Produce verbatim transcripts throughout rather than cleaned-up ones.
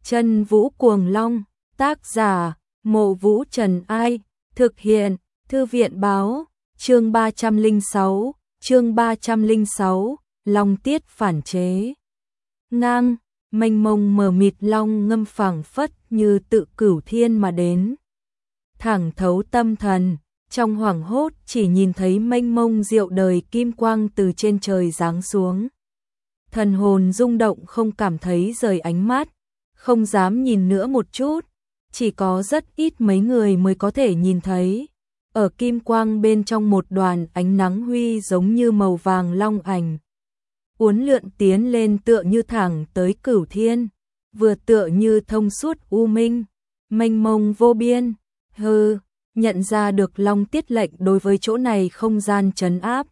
Chân Vũ Cuồng Long, tác giả, Mộ Vũ Trần Ai, thực hiện, Thư viện báo, chương ba trăm lẻ sáu, chương ba trăm lẻ sáu, Long tiết phản chế. Ngang, mênh mông mờ mịt long ngâm phảng phất như tự cửu thiên mà đến. Thẳng thấu tâm thần, trong hoảng hốt chỉ nhìn thấy mênh mông diệu đời kim quang từ trên trời giáng xuống. Thần hồn rung động không cảm thấy rời ánh mắt, không dám nhìn nữa một chút, chỉ có rất ít mấy người mới có thể nhìn thấy. Ở kim quang bên trong một đoàn ánh nắng huy giống như màu vàng long ảnh. Uốn lượn tiến lên tựa như thẳng tới cửu thiên, vừa tựa như thông suốt u minh, mênh mông vô biên. Hừ, nhận ra được Long tiết lệnh đối với chỗ này không gian trấn áp.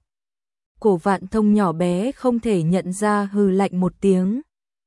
Cổ Vạn Thông nhỏ bé không thể nhận ra hừ lạnh một tiếng.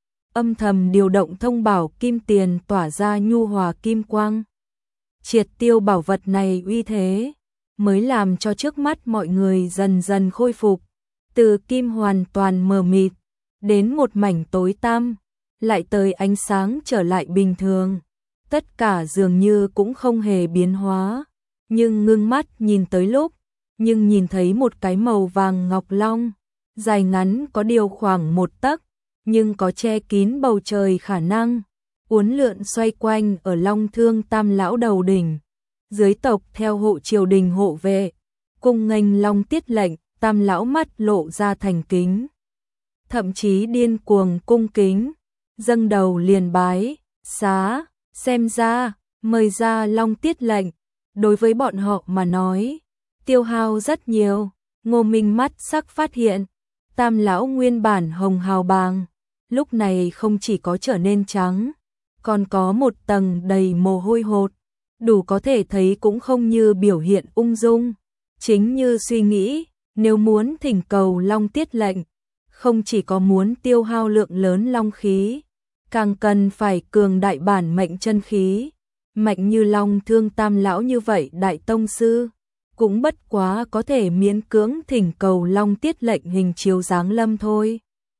Âm thầm điều động thông bảo kim tiền tỏa ra nhu hòa kim quang. Triệt tiêu bảo vật này uy thế, mới làm cho trước mắt mọi người dần dần khôi phục. Từ kim hoàn toàn mờ mịt, đến một mảnh tối tăm, lại tới ánh sáng trở lại bình thường. Tất cả dường như cũng không hề biến hóa, nhưng ngưng mắt nhìn tới lúc, nhưng nhìn thấy một cái màu vàng ngọc long, dài ngắn có điều khoảng một tấc, nhưng có che kín bầu trời khả năng, uốn lượn xoay quanh ở Long Thương Tam lão đầu đỉnh. Dưới tộc theo hộ triều đình hộ vệ, cung nghênh Long tiết lệnh, Tam lão mắt lộ ra thành kính, thậm chí điên cuồng cung kính, dâng đầu liền bái, xá, xem ra, mời ra Long tiết lệnh, đối với bọn họ mà nói, tiêu hao rất nhiều. Ngô Minh mắt sắc phát hiện, Tam lão nguyên bản hồng hào bàng, lúc này không chỉ có trở nên trắng, còn có một tầng đầy mồ hôi hột, đủ có thể thấy cũng không như biểu hiện ung dung, chính như suy nghĩ. Nếu muốn thỉnh cầu Long tiết lệnh, không chỉ có muốn tiêu hao lượng lớn long khí, càng cần phải cường đại bản mệnh chân khí. Mạnh như Long Thương Tam lão như vậy đại tông sư, cũng bất quá có thể miễn cưỡng thỉnh cầu Long tiết lệnh hình chiếu giáng lâm thôi.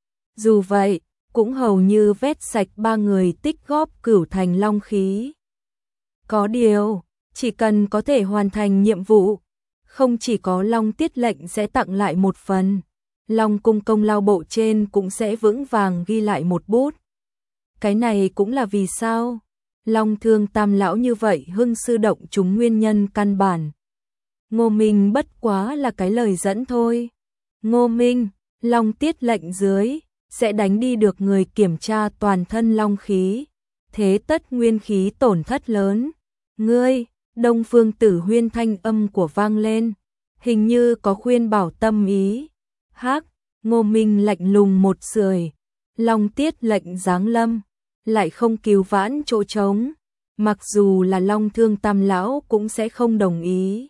Dù vậy, cũng hầu như vét sạch ba người tích góp cửu thành long khí. Có điều, chỉ cần có thể hoàn thành nhiệm vụ, không chỉ có Long tiết lệnh sẽ tặng lại một phần, Long cung công lao bộ trên cũng sẽ vững vàng ghi lại một bút. Cái này cũng là vì sao Long Thương Tam lão như vậy hưng sư động chúng nguyên nhân căn bản. Ngô Minh bất quá là cái lời dẫn thôi. Ngô Minh, Long tiết lệnh dưới sẽ đánh đi được người kiểm tra toàn thân long khí, thế tất nguyên khí tổn thất lớn. Ngươi, Đông Phương Tử Huyên thanh âm của vang lên, hình như có khuyên bảo tâm ý. Hắc, Ngô Minh lạnh lùng một sưởi, Long tiết lệnh giáng lâm, lại không cứu vãn chỗ trống, mặc dù là Long Thương Tam lão cũng sẽ không đồng ý.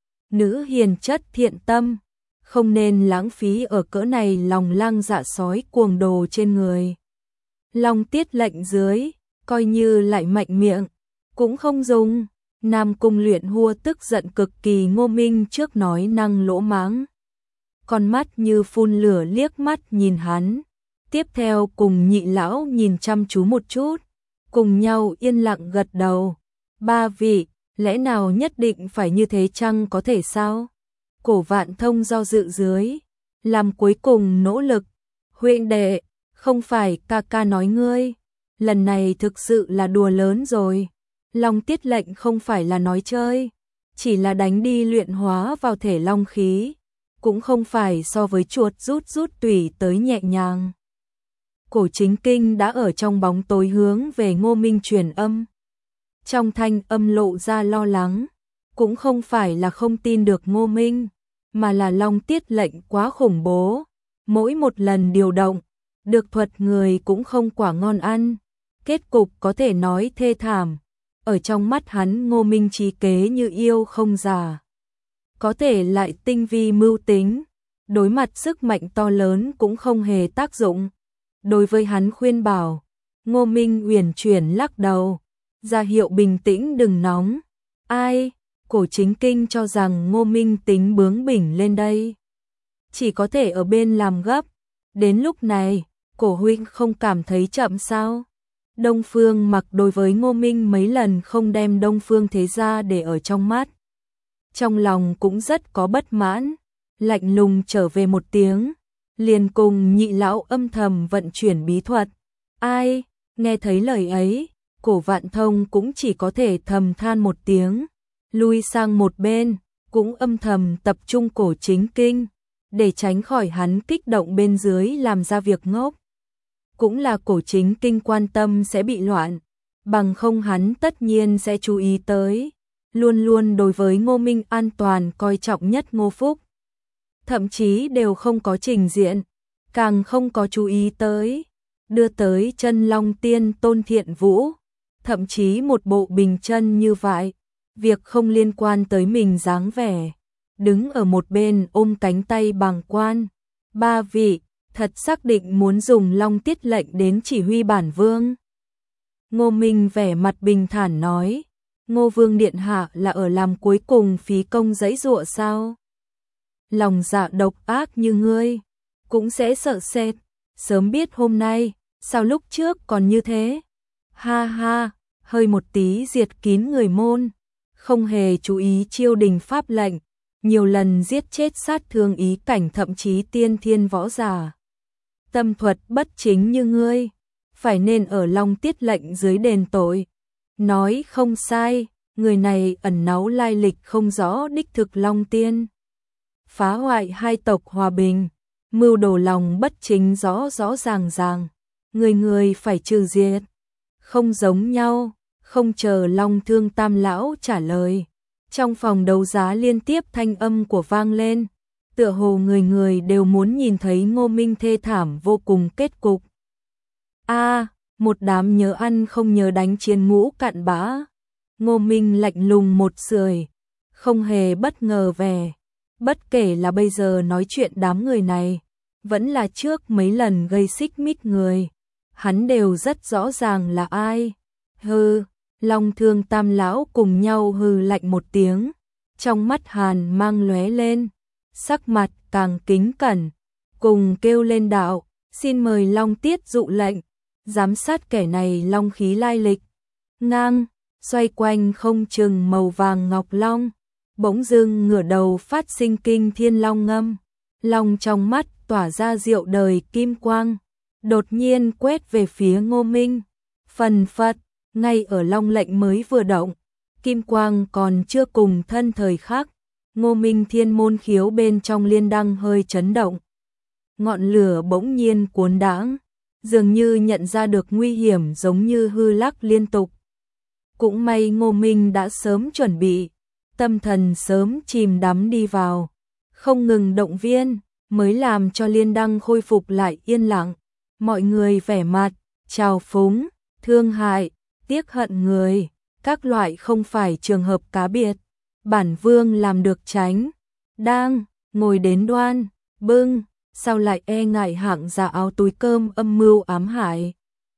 Nữ hiền chất thiện tâm, không nên lãng phí ở cỡ này lòng lang dạ sói cuồng đồ trên người. Long tiết lệnh dưới, coi như lại mạnh miệng, cũng không dùng. Nam Cung Luyện Hua tức giận cực kỳ Ngô Minh trước nói năng lỗ mãng. Con mắt như phun lửa liếc mắt nhìn hắn. Tiếp theo cùng nhị lão nhìn chăm chú một chút, cùng nhau yên lặng gật đầu. Ba vị, lẽ nào nhất định phải như thế chăng có thể sao? Cổ Vạn Thông do dự dưới, làm cuối cùng nỗ lực. Huynh đệ, không phải ca ca nói ngươi, lần này thực sự là đùa lớn rồi. Long tiết lệnh không phải là nói chơi, chỉ là đánh đi luyện hóa vào thể long khí, cũng không phải so với chuột rút rút tùy tới nhẹ nhàng. Cổ Chính Kinh đã ở trong bóng tối hướng về Ngô Minh truyền âm. Trong thanh âm lộ ra lo lắng, cũng không phải là không tin được Ngô Minh, mà là Long tiết lệnh quá khủng bố, mỗi một lần điều động, được thuật người cũng không quả ngon ăn, kết cục có thể nói thê thảm. Ở trong mắt hắn Ngô Minh trí kế như yêu không già, có thể lại tinh vi mưu tính, đối mặt sức mạnh to lớn cũng không hề tác dụng. Đối với hắn khuyên bảo, Ngô Minh uyển chuyển lắc đầu, ra hiệu bình tĩnh đừng nóng. Ai, Cổ Chính Kinh cho rằng Ngô Minh tính bướng bỉnh lên đây, chỉ có thể ở bên làm gấp. Đến lúc này, Cổ huynh không cảm thấy chậm sao? Đông Phương Mặc đối với Ngô Minh mấy lần không đem Đông Phương Thế Gia để ở trong mắt. Trong lòng cũng rất có bất mãn, lạnh lùng trở về một tiếng, liền cùng Nhị lão âm thầm vận chuyển bí thuật. Ai, nghe thấy lời ấy, Cổ Vạn Thông cũng chỉ có thể thầm than một tiếng, lui sang một bên, cũng âm thầm tập trung cổ chính kinh, để tránh khỏi hắn kích động bên dưới làm ra việc ngốc. Cũng là cổ chính kinh quan tâm sẽ bị loạn, bằng không hắn tất nhiên sẽ chú ý tới, luôn luôn đối với Ngô Minh an toàn coi trọng nhất Ngô Phúc. Thậm chí đều không có trình diện, càng không có chú ý tới, đưa tới chân Long Tiên Tôn Thiện Vũ, thậm chí một bộ bình chân như vậy, việc không liên quan tới mình dáng vẻ, đứng ở một bên ôm cánh tay bàng quan. Ba vị, thật xác định muốn dùng Long Tiết lệnh đến chỉ huy bản vương. Ngô Minh vẻ mặt bình thản nói, Ngô Vương Điện Hạ là ở làm cuối cùng phí công giãy giụa sao? Lòng dạ độc ác như ngươi, cũng sẽ sợ sệt, sớm biết hôm nay, sao lúc trước còn như thế? Ha ha, hơi một tí diệt kín người môn, không hề chú ý chiêu đình pháp lệnh, nhiều lần giết chết sát thương ý cảnh thậm chí tiên thiên võ giả. Tâm thuật bất chính như ngươi, phải nên ở Long Tiết lệnh dưới đền tội. Nói không sai, người này ẩn náu lai lịch không rõ đích thực Long Tiên. Phá hoại hai tộc hòa bình, mưu đồ lòng bất chính rõ rõ ràng ràng, người người phải trừ diệt. Không giống nhau, không chờ Long Thương Tam lão trả lời. Trong phòng đấu giá liên tiếp thanh âm của vang lên, tựa hồ người người đều muốn nhìn thấy Ngô Minh thê thảm vô cùng kết cục. A, một đám nhớ ăn không nhớ đánh chiến ngũ cặn bã. Ngô Minh lạnh lùng một sưởi, không hề bất ngờ vẻ. Bất kể là bây giờ nói chuyện đám người này, vẫn là trước mấy lần gây xích mích người, hắn đều rất rõ ràng là ai. Hừ, Long Thương Tam lão cùng nhau hừ lạnh một tiếng, trong mắt hàn mang lóe lên, sắc mặt càng kính cẩn, cùng kêu lên đạo, xin mời Long Tiết dụ lệnh, giám sát kẻ này long khí lai lịch. Ngang, xoay quanh không chừng màu vàng ngọc long, bỗng dưng ngửa đầu phát sinh kinh thiên long ngâm, long trong mắt tỏa ra diệu đời kim quang, đột nhiên quét về phía Ngô Minh, phần phật, ngay ở long lệnh mới vừa động, kim quang còn chưa cùng thân thời khắc, Ngô Minh thiên môn khiếu bên trong liên đăng hơi chấn động, ngọn lửa bỗng nhiên cuốn đãng, dường như nhận ra được nguy hiểm giống như hư lắc liên tục. Cũng may Ngô Minh đã sớm chuẩn bị, tâm thần sớm chìm đắm đi vào, không ngừng động viên, mới làm cho liên đăng khôi phục lại yên lặng. Mọi người vẻ mặt, trào phúng, thương hại, tiếc hận người, các loại không phải trường hợp cá biệt. Bản vương làm được tránh, đang, ngồi đến đoan, bưng, sao lại e ngại hạng giả áo túi cơm âm mưu ám hại.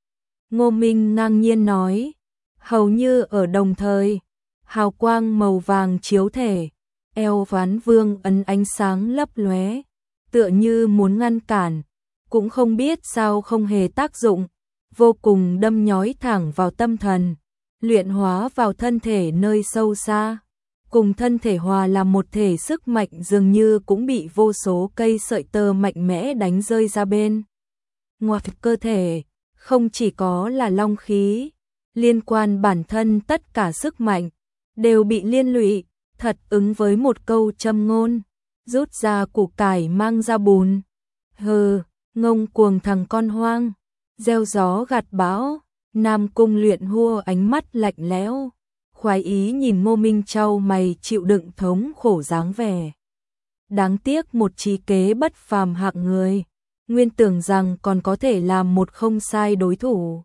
Ngô Minh ngang nhiên nói, hầu như ở đồng thời, hào quang màu vàng chiếu thể, eo ván vương ấn ánh sáng lấp lóe, tựa như muốn ngăn cản, cũng không biết sao không hề tác dụng, vô cùng đâm nhói thẳng vào tâm thần, luyện hóa vào thân thể nơi sâu xa, cùng thân thể hòa làm một thể, sức mạnh dường như cũng bị vô số cây sợi tơ mạnh mẽ đánh rơi ra bên ngoài cơ thể, không chỉ có là long khí, liên quan bản thân tất cả sức mạnh đều bị liên lụy, thật ứng với một câu châm ngôn, rút ra củ cải mang ra bùn. Hừ, ngông cuồng thằng con hoang, gieo gió gặt bão. Nam Cung Luyện hua ánh mắt lạnh lẽo, khoái ý nhìn Ngô Minh Châu mày chịu đựng thống khổ dáng vẻ. Đáng tiếc một trí kế bất phàm hạng người, nguyên tưởng rằng còn có thể làm một không sai đối thủ.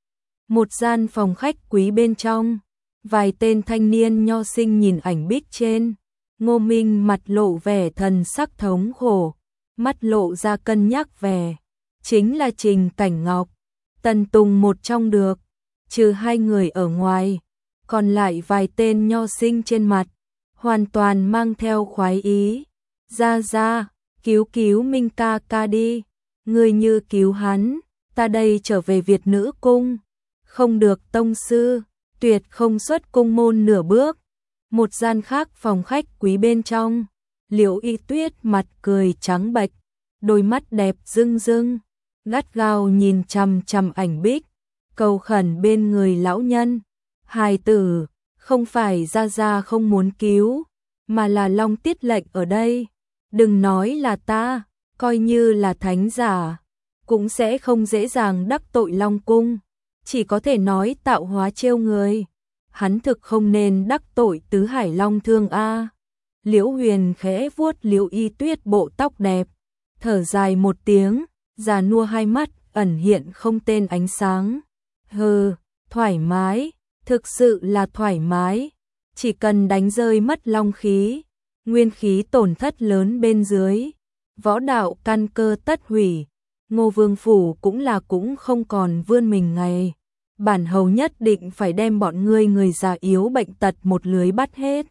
Một gian phòng khách quý bên trong, vài tên thanh niên nho sinh nhìn ảnh bích trên, Ngô Minh mặt lộ vẻ thần sắc thống khổ, mắt lộ ra cân nhắc vẻ, chính là Trình Cảnh Ngọc, Tần Tùng một trong được, trừ hai người ở ngoài, còn lại vài tên nho sinh trên mặt, hoàn toàn mang theo khoái ý. Ra ra, cứu cứu Minh ca ca đi, người như cứu hắn, ta đây trở về Việt Nữ Cung, Không được tông sư, tuyệt không xuất cung môn nửa bước. Một gian khác phòng khách quý bên trong, Liễu Y Tuyết mặt cười trắng bệch, đôi mắt đẹp rưng rưng, gắt gao nhìn chằm chằm ảnh Bích, cầu khẩn bên người lão nhân. Hài tử, không phải gia gia không muốn cứu, mà là Long Tiết lệnh ở đây. Đừng nói là ta, coi như là thánh giả, cũng sẽ không dễ dàng đắc tội Long Cung, chỉ có thể nói tạo hóa trêu người. Hắn thực không nên đắc tội tứ hải long thương a. Liễu Huyền khẽ vuốt Liễu Y Tuyết bộ tóc đẹp, thở dài một tiếng, già nua hai mắt ẩn hiện không tên ánh sáng. Hừ, thoải mái, thực sự là thoải mái, chỉ cần đánh rơi mất long khí, nguyên khí tổn thất lớn bên dưới, võ đạo căn cơ tất hủy, Ngô Vương phủ cũng là cũng không còn vươn mình ngày. Bản hầu nhất định phải đem bọn ngươi người già yếu bệnh tật một lưới bắt hết.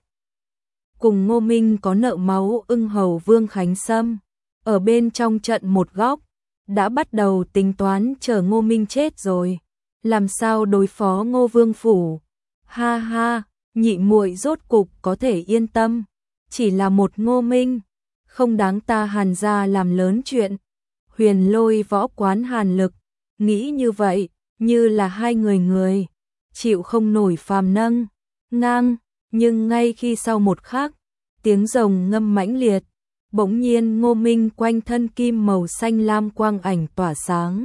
Cùng Ngô Minh có nợ máu ưng hầu Vương Khánh Sâm, ở bên trong trận một góc, đã bắt đầu tính toán chờ Ngô Minh chết rồi, làm sao đối phó Ngô Vương phủ. Ha ha, nhị muội rốt cục có thể yên tâm, chỉ là một Ngô Minh, không đáng ta Hàn gia làm lớn chuyện. Huyền Lôi võ quán Hàn Lực, nghĩ như vậy, như là hai người người, chịu không nổi phàm nâng, ngang, nhưng ngay khi sau một khắc, tiếng rồng ngâm mãnh liệt, bỗng nhiên Ngô Minh quanh thân kim màu xanh lam quang ảnh tỏa sáng.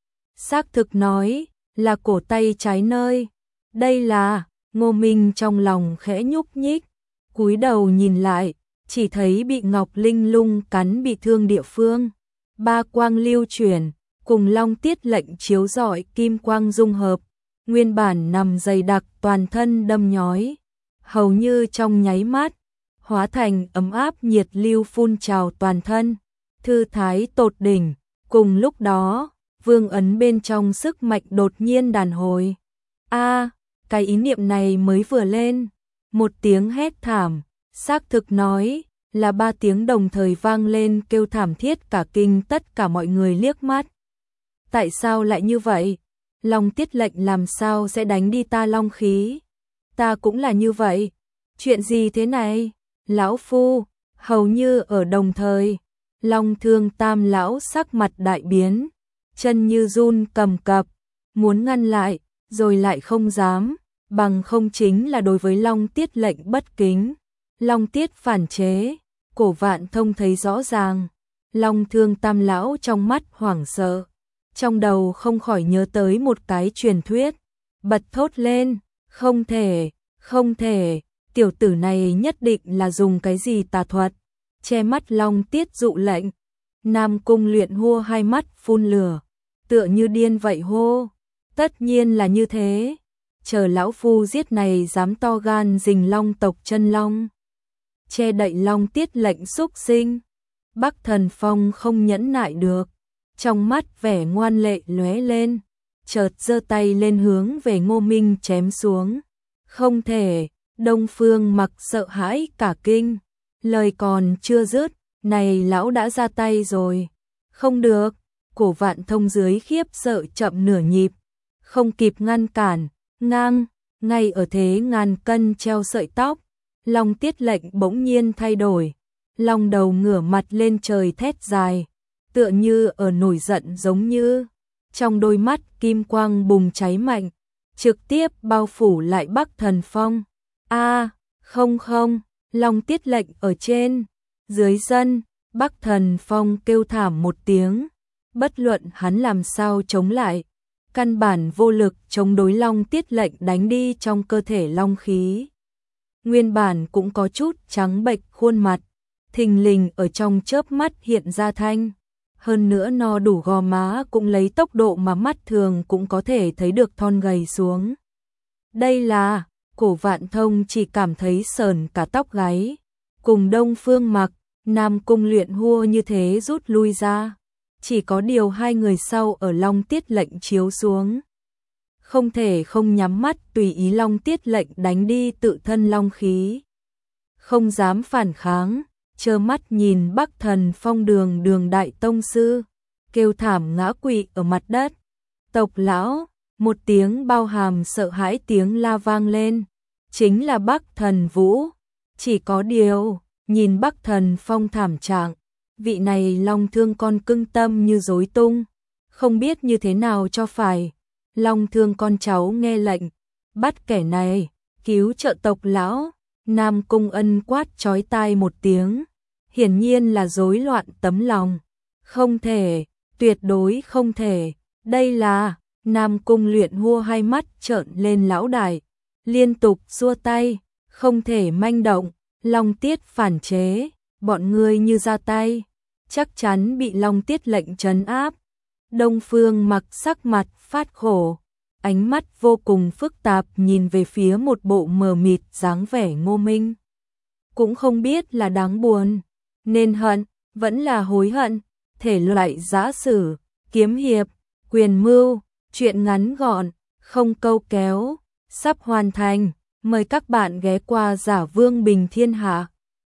Xác thực nói, là cổ tay trái nơi, đây là, Ngô Minh trong lòng khẽ nhúc nhích, cúi đầu nhìn lại, chỉ thấy bị Ngọc Linh Lung cắn bị thương địa phương, ba quang lưu chuyển, cùng Long Tiết lệnh chiếu rọi kim quang dung hợp, nguyên bản nằm dày đặc toàn thân đâm nhói, hầu như trong nháy mắt, hóa thành ấm áp nhiệt lưu phun trào toàn thân, thư thái tột đỉnh. Cùng lúc đó, vương ấn bên trong sức mạnh đột nhiên đàn hồi. A, cái ý niệm này mới vừa lên, một tiếng hét thảm, xác thực nói, là ba tiếng đồng thời vang lên kêu thảm thiết cả kinh tất cả mọi người liếc mắt. Tại sao lại như vậy? Long Tiết lệnh làm sao sẽ đánh đi ta long khí? Ta cũng là như vậy. Chuyện gì thế này? Lão phu, hầu như ở đồng thời, Long Thương Tam lão sắc mặt đại biến, chân như run cầm cập, muốn ngăn lại, rồi lại không dám, bằng không chính là đối với Long Tiết lệnh bất kính. Long Tiết phản chế, Cổ Vạn Thông thấy rõ ràng, Long Thương Tam lão trong mắt hoảng sợ, trong đầu không khỏi nhớ tới một cái truyền thuyết, bật thốt lên, không thể, không thể, tiểu tử này nhất định là dùng cái gì tà thuật, che mắt Long Tiết dụ lệnh. Nam Cung Luyện hô hai mắt phun lửa, tựa như điên vậy hô, tất nhiên là như thế, chờ lão phu giết này dám to gan rình long tộc chân long, che đậy Long Tiết lệnh xúc sinh. Bắc Thần Phong không nhẫn nại được, trong mắt vẻ ngoan lệ lóe lên, chợt giơ tay lên hướng về Ngô Minh chém xuống. Không thể, Đông Phương Mặc sợ hãi cả kinh, lời còn chưa dứt, này lão đã ra tay rồi. Không được, Cổ Vạn Thông dưới khiếp sợ chậm nửa nhịp, không kịp ngăn cản, ngang, ngay ở thế ngàn cân treo sợi tóc, Long Tiết lệnh bỗng nhiên thay đổi, long đầu ngửa mặt lên trời thét dài, tựa như ở nổi giận giống như, trong đôi mắt kim quang bùng cháy mạnh, trực tiếp bao phủ lại Bắc Thần Phong. A, không không, Long Tiết lệnh ở trên, dưới sân, Bắc Thần Phong kêu thảm một tiếng, bất luận hắn làm sao chống lại, căn bản vô lực chống đối Long Tiết lệnh đánh đi trong cơ thể long khí. Nguyên bản cũng có chút trắng bệch khuôn mặt, thình lình ở trong chớp mắt hiện ra thanh, hơn nữa no đủ gò má cũng lấy tốc độ mà mắt thường cũng có thể thấy được thon gầy xuống. Đây là, Cổ Vạn Thông chỉ cảm thấy sờn cả tóc gáy, cùng Đông Phương Mặc, Nam Cung Luyện hua như thế rút lui ra, chỉ có điều hai người sau ở Long Tiết lệnh chiếu xuống. Không thể không nhắm mắt tùy ý Long Tiết lệnh đánh đi tự thân long khí. Không dám phản kháng, trơ mắt nhìn Bắc Thần Phong đường đường đại tông sư, kêu thảm ngã quỵ ở mặt đất. Tộc lão, một tiếng bao hàm sợ hãi tiếng la vang lên, chính là Bắc Thần Vũ. Chỉ có điều, nhìn Bắc Thần Phong thảm trạng, vị này Long Thương con cưng tâm như rối tung, không biết như thế nào cho phải. Long Thương con cháu nghe lệnh, bắt kẻ này, cứu trợ tộc lão. Nam Cung Ân quát chói tai một tiếng, hiển nhiên là rối loạn tấm lòng. Không thể, tuyệt đối không thể, đây là... Nam Cung Luyện hua hai mắt trợn lên lão đại, liên tục xua tay, không thể manh động. Long Tiết phản chế, bọn ngươi như ra tay, chắc chắn bị Long Tiết lệnh trấn áp. Đông Phương Mặc sắc mặt phát khổ, ánh mắt vô cùng phức tạp nhìn về phía một bộ mờ mịt dáng vẻ Ngô Minh. Cũng không biết là đáng buồn, nên hận, vẫn là hối hận, thể loại giã sử, kiếm hiệp, quyền mưu, chuyện ngắn gọn, không câu kéo, sắp hoàn thành. Mời các bạn ghé qua Giả Vương Bình Thiên Hạ.